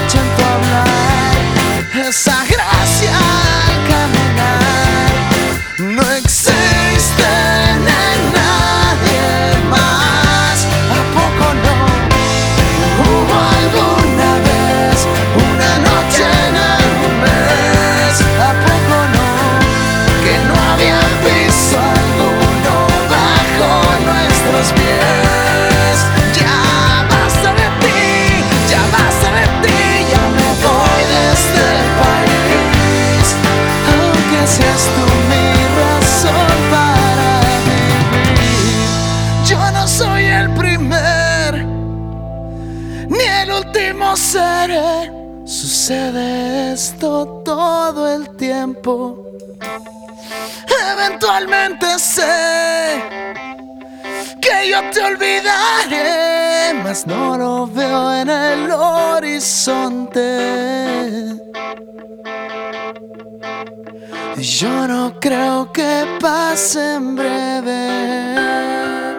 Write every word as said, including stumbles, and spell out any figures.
escuchen tu hablar, esa gracia al caminar no existe en nadie más. ¿A poco no? ¿Hubo alguna vez una noche en el mes? ¿A poco no? Que no había piso alguno bajo nuestros pies. Ya basta de ti, ya basta de ti, ya me voy de este país. Aunque seas tú mi razón para vivir. Yo no soy el primer ni el último seré. Sucede esto todo el tiempo. Eventualmente sé que yo te olvidaré, mas no lo veo en el horizonte. Yo no creo que pase en breve.